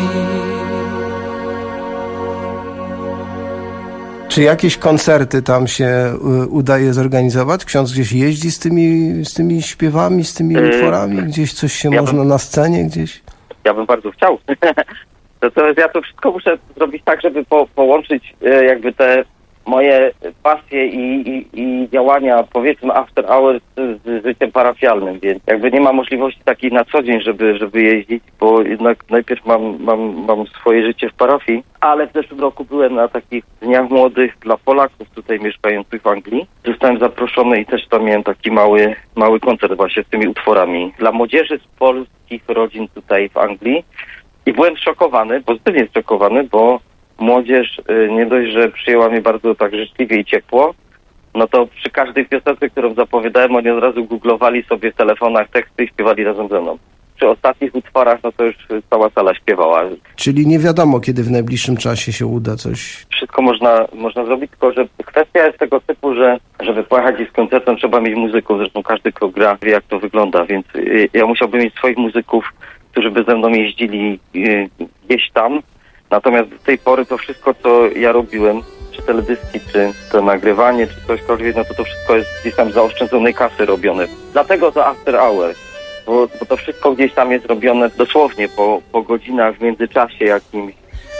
Czy jakieś koncerty tam się udaje zorganizować? Ksiądz gdzieś jeździ z tymi śpiewami, z tymi utworami? Gdzieś coś się można na scenie gdzieś? Ja bym bardzo chciał. Natomiast ja to wszystko muszę zrobić tak, żeby połączyć jakby te moje pasje i działania, powiedzmy after hours z życiem parafialnym, więc jakby nie ma możliwości takiej na co dzień, żeby jeździć, bo jednak najpierw mam swoje życie w parafii, ale w zeszłym roku byłem na takich dniach młodych dla Polaków tutaj mieszkających w Anglii. Zostałem zaproszony i też tam miałem taki mały koncert właśnie z tymi utworami dla młodzieży z polskich rodzin tutaj w Anglii i byłem zszokowany, pozytywnie zszokowany, bo młodzież nie dość, że przyjęła mnie bardzo tak życzliwie i ciepło, no to przy każdej piosence, którą zapowiadałem, oni od razu googlowali sobie w telefonach teksty i śpiewali razem ze mną. Przy ostatnich utworach, no to już cała sala śpiewała. Czyli nie wiadomo, kiedy w najbliższym czasie się uda coś. Wszystko można zrobić, tylko że kwestia jest tego typu, że żeby pojechać z koncertem trzeba mieć muzyków, zresztą każdy, kto gra, wie jak to wygląda, więc ja musiałbym mieć swoich muzyków, którzy by ze mną jeździli gdzieś tam. Natomiast do tej pory to wszystko, co ja robiłem, czy teledyski, czy to nagrywanie, czy cośkolwiek, no to wszystko jest gdzieś tam z zaoszczędzonej kasy robione. Dlatego to after hour, bo to wszystko gdzieś tam jest robione dosłownie po godzinach, w międzyczasie jakimś.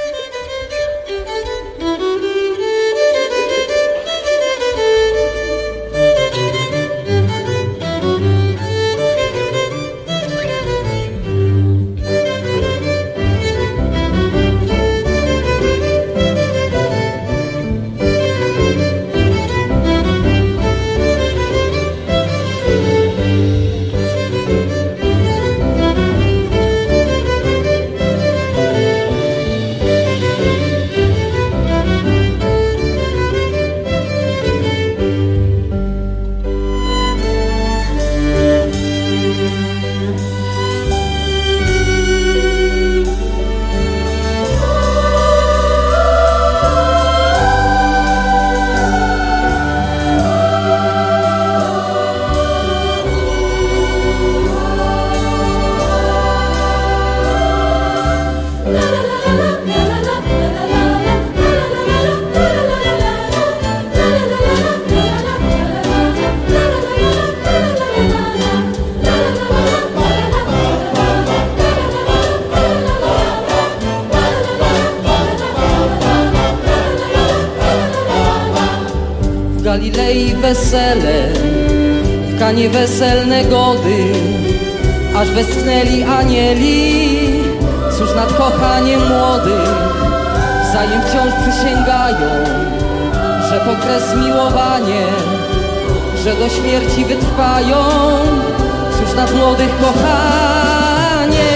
Galilei wesele, w Kanie weselne gody, aż westchnęli anieli, cóż nad kochaniem młodych, wzajem wciąż przysięgają, że pokres miłowanie, że do śmierci wytrwają, cóż nad młodych kochanie.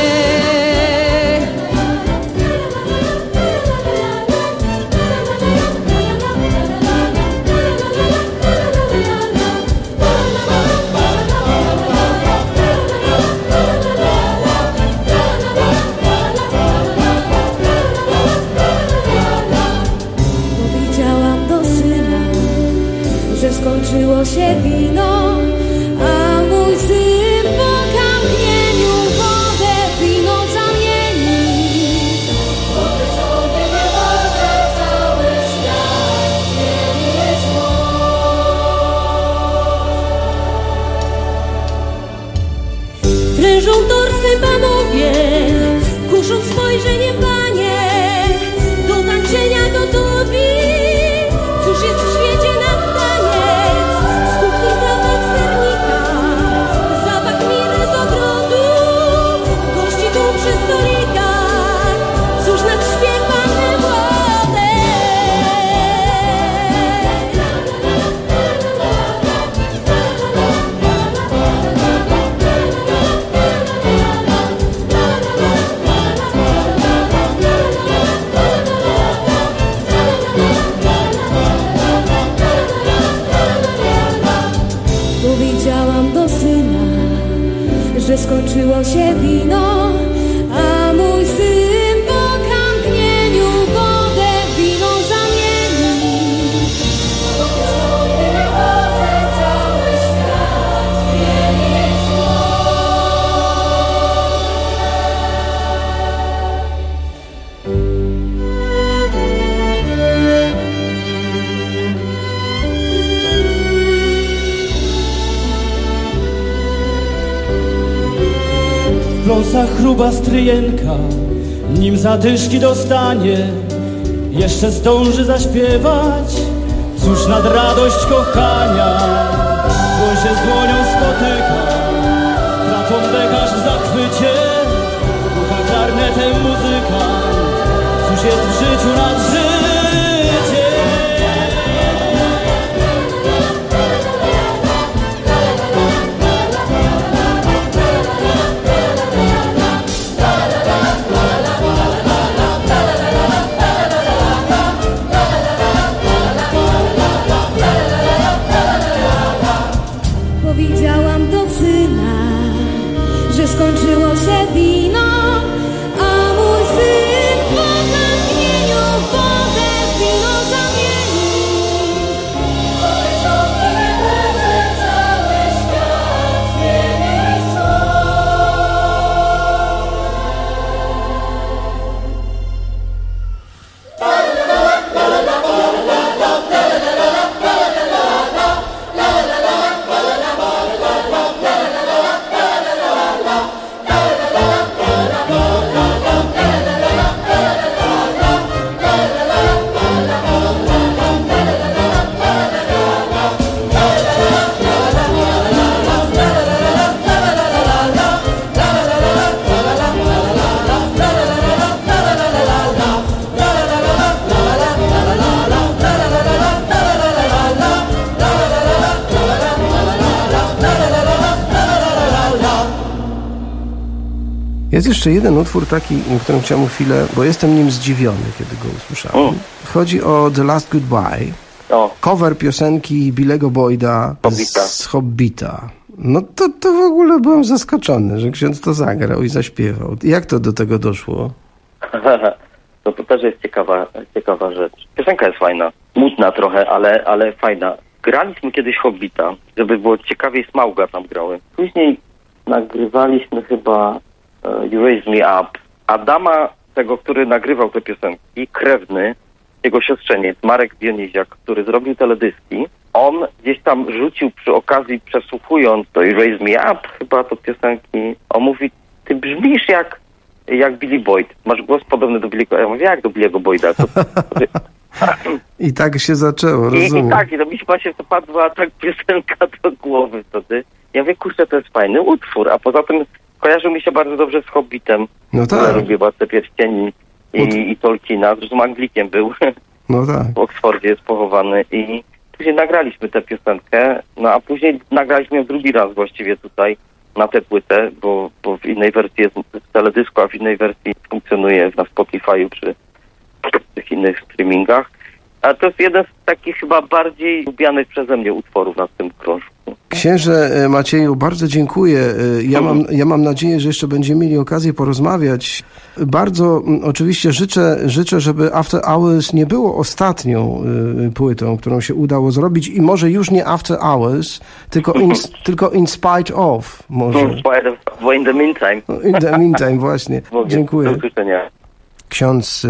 Skończyło się wino, a mój syn po kamieniu wodę winą zamieni. Bo ty sobie nie może cały świat zmienić Drężą torsy panowie, kusząc spojrzeniem panie, do tańczenia gotowi. Cóż jest w świecie nam że skończyło się wino, a mój syn po kąpieniu wodę winą zamieni. Bo sobie nie może cały świat zmienić. włosach chruba stryjenka, nim zadyszki dostanie, jeszcze zdąży zaśpiewać. Cóż nad radość kochania, bo się z dłonią spotyka. Trąbekarz w zachwycie, bucha klarnetem muzykant. Cóż jest w życiu nad życie? Powiedziałam do syna, że skończyło się wino, a mój syn po tętnieniu wodę w wino zamienił. Powiedział mi, że cały świat zmieni Jest jeszcze jeden utwór taki, o którym chciałem chwilę, bo jestem nim zdziwiony, kiedy go usłyszałem. Chodzi o The Last Goodbye. Cover piosenki Billego Boyda z Hobbita. No to w ogóle byłem zaskoczony, że ksiądz to zagrał i zaśpiewał. Jak to do tego doszło? No to też jest ciekawa rzecz. Piosenka jest fajna. Smutna trochę, ale fajna. Graliśmy kiedyś Hobbita, żeby było ciekawiej, Smauga tam grały. Później nagrywaliśmy chyba You Raise Me Up. Adama, tego, który nagrywał te piosenki, krewny, jego siostrzeniec, Marek Dioniziak, który zrobił teledyski, on gdzieś tam rzucił przy okazji, przesłuchując to You Raise Me Up, chyba to piosenki, on mówi, ty brzmisz jak Billy Boyd. Masz głos podobny do Billy'ego. Ja mówię, jak do Billy'ego Boyda? I tak się zaczęło, rozumiem. I tak, i to mi się właśnie zapadła tak piosenka do głowy wtedy. Ja mówię, kurczę, to jest fajny utwór, a poza tym kojarzył mi się bardzo dobrze z Hobbitem. No tak. Ja lubię Władcę Pierścieni i Tolkiena, zresztą Anglikiem był. No tak. W Oksfordzie jest pochowany i później nagraliśmy tę piosenkę, no a później nagraliśmy ją drugi raz właściwie tutaj na tę płytę, bo w innej wersji jest w teledysku, a w innej wersji funkcjonuje na Spotify'u czy tych innych streamingach. A to jest jeden z takich chyba bardziej lubianych przeze mnie utworów na tym krążku. Księże Macieju, bardzo dziękuję. Ja mam nadzieję, że jeszcze będziemy mieli okazję porozmawiać. Bardzo oczywiście życzę, żeby After Hours nie było ostatnią płytą, którą się udało zrobić i może już nie After Hours, tylko In Spite Of. Może. In the Meantime. In the Meantime, właśnie. Dziękuję. Do usłyszenia. Ksiądz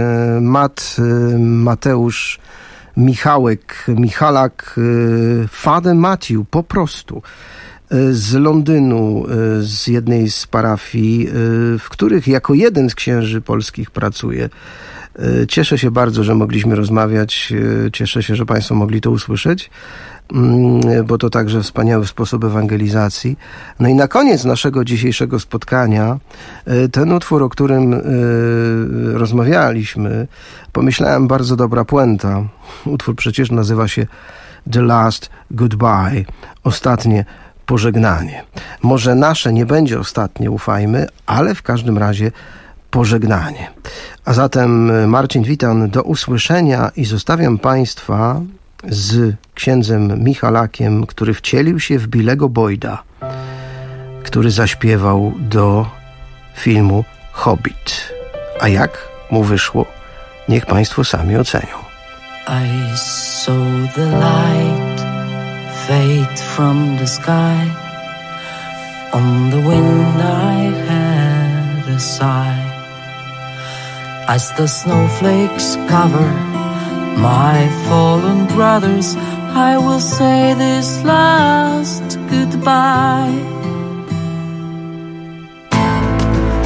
Mateusz Michalak, Father Matthew, po prostu z Londynu, z jednej z parafii, w których jako jeden z księży polskich pracuje. Cieszę się bardzo, że mogliśmy rozmawiać, cieszę się, że Państwo mogli to usłyszeć, bo to także wspaniały sposób ewangelizacji. No i na koniec naszego dzisiejszego spotkania ten utwór, o którym rozmawialiśmy, pomyślałem, bardzo dobra puenta. Utwór przecież nazywa się The Last Goodbye, ostatnie pożegnanie. Może nasze nie będzie ostatnie, ufajmy, ale w każdym razie pożegnanie. A zatem Marcin Witan, do usłyszenia i zostawiam Państwa z księdzem Michalakiem, który wcielił się w Billego Boyda, który zaśpiewał do filmu Hobbit. A jak mu wyszło, niech Państwo sami ocenią. I saw the light fade from the sky. On the wind I had a sigh. As the snowflakes cover my fallen brothers, I will say this last goodbye.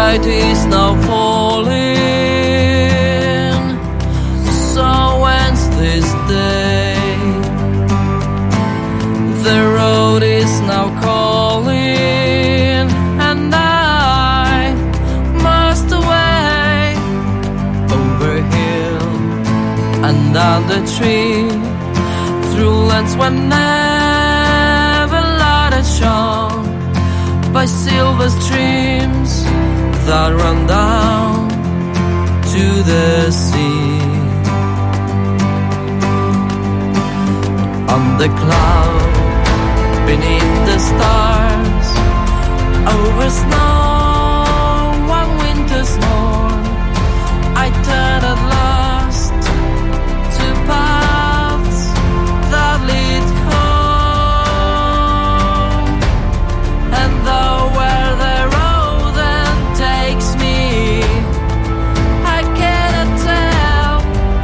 night is now falling. So ends this day. The road is now calling, and I must away over hill and down the tree, through lands where never light has shone, by silver streams that run down to the sea. On the cloud, beneath the stars, over snow, one winter's morn, I turn at last to paths that lead home. And though where the road then takes me, I cannot tell.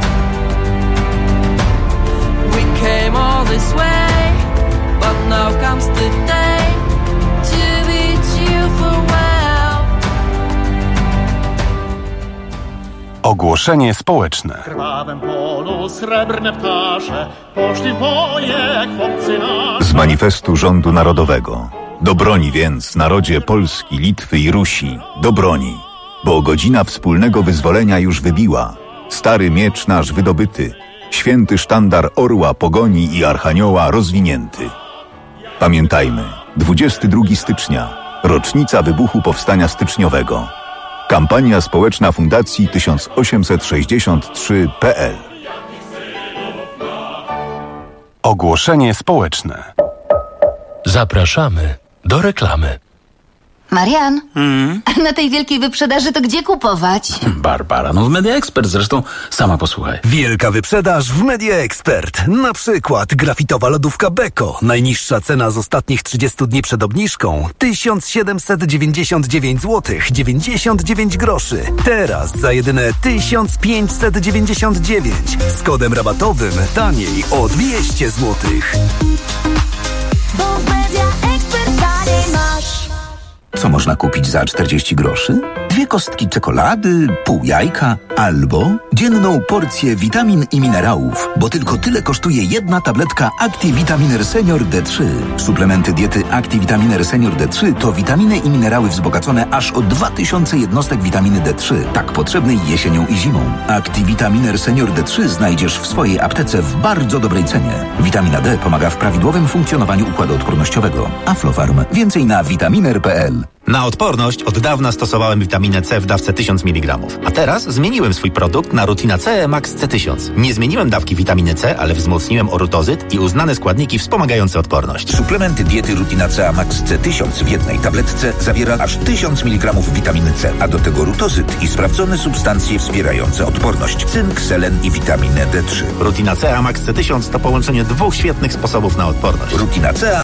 We came all this way, but now comes the day to bid you farewell. Ogłoszenie społeczne. W krwawym polu srebrne ptasze poszli w boje chłopcy nasi. Z manifestu rządu narodowego. Do broni więc, narodzie Polski, Litwy i Rusi. Do broni, bo godzina wspólnego wyzwolenia już wybiła. Stary miecz nasz wydobyty. Święty sztandar orła, pogoni i archanioła rozwinięty. Pamiętajmy, 22 stycznia, rocznica wybuchu Powstania Styczniowego. Kampania społeczna Fundacji 1863.pl. Ogłoszenie społeczne. Zapraszamy do reklamy. Marian, na tej wielkiej wyprzedaży to gdzie kupować? Barbara, no w Media Expert, zresztą sama posłuchaj. Wielka wyprzedaż w Media Expert. Na przykład grafitowa lodówka Beko. Najniższa cena z ostatnich 30 dni przed obniżką 1799 zł 99 groszy. Teraz za jedyne 1599 z kodem rabatowym taniej o 200 zł. Bo w Media Expert taniej masz. Co można kupić za 40 groszy? 2 kostki czekolady, pół jajka albo dzienną porcję witamin i minerałów, bo tylko tyle kosztuje jedna tabletka ActiVitaminer Senior D3. Suplementy diety ActiVitaminer Senior D3 to witaminy i minerały wzbogacone aż o 2000 jednostek witaminy D3, tak potrzebnej jesienią i zimą. ActiVitaminer Senior D3 znajdziesz w swojej aptece w bardzo dobrej cenie. Witamina D pomaga w prawidłowym funkcjonowaniu układu odpornościowego. Aflofarm. Więcej na vitaminer.pl. Na odporność od dawna stosowałem witaminę C w dawce 1000 mg, a teraz zmieniłem swój produkt na Rutina C Max C1000. Nie zmieniłem dawki witaminy C, ale wzmocniłem orutozyt i uznane składniki wspomagające odporność. Suplementy diety Rutina C Max C1000 w jednej tabletce zawiera aż 1000 mg witaminy C, a do tego rutozyt i sprawdzone substancje wspierające odporność: cynk, selen i witaminę D3. Rutina C Max C1000 to połączenie 2 świetnych sposobów na odporność. Rutina C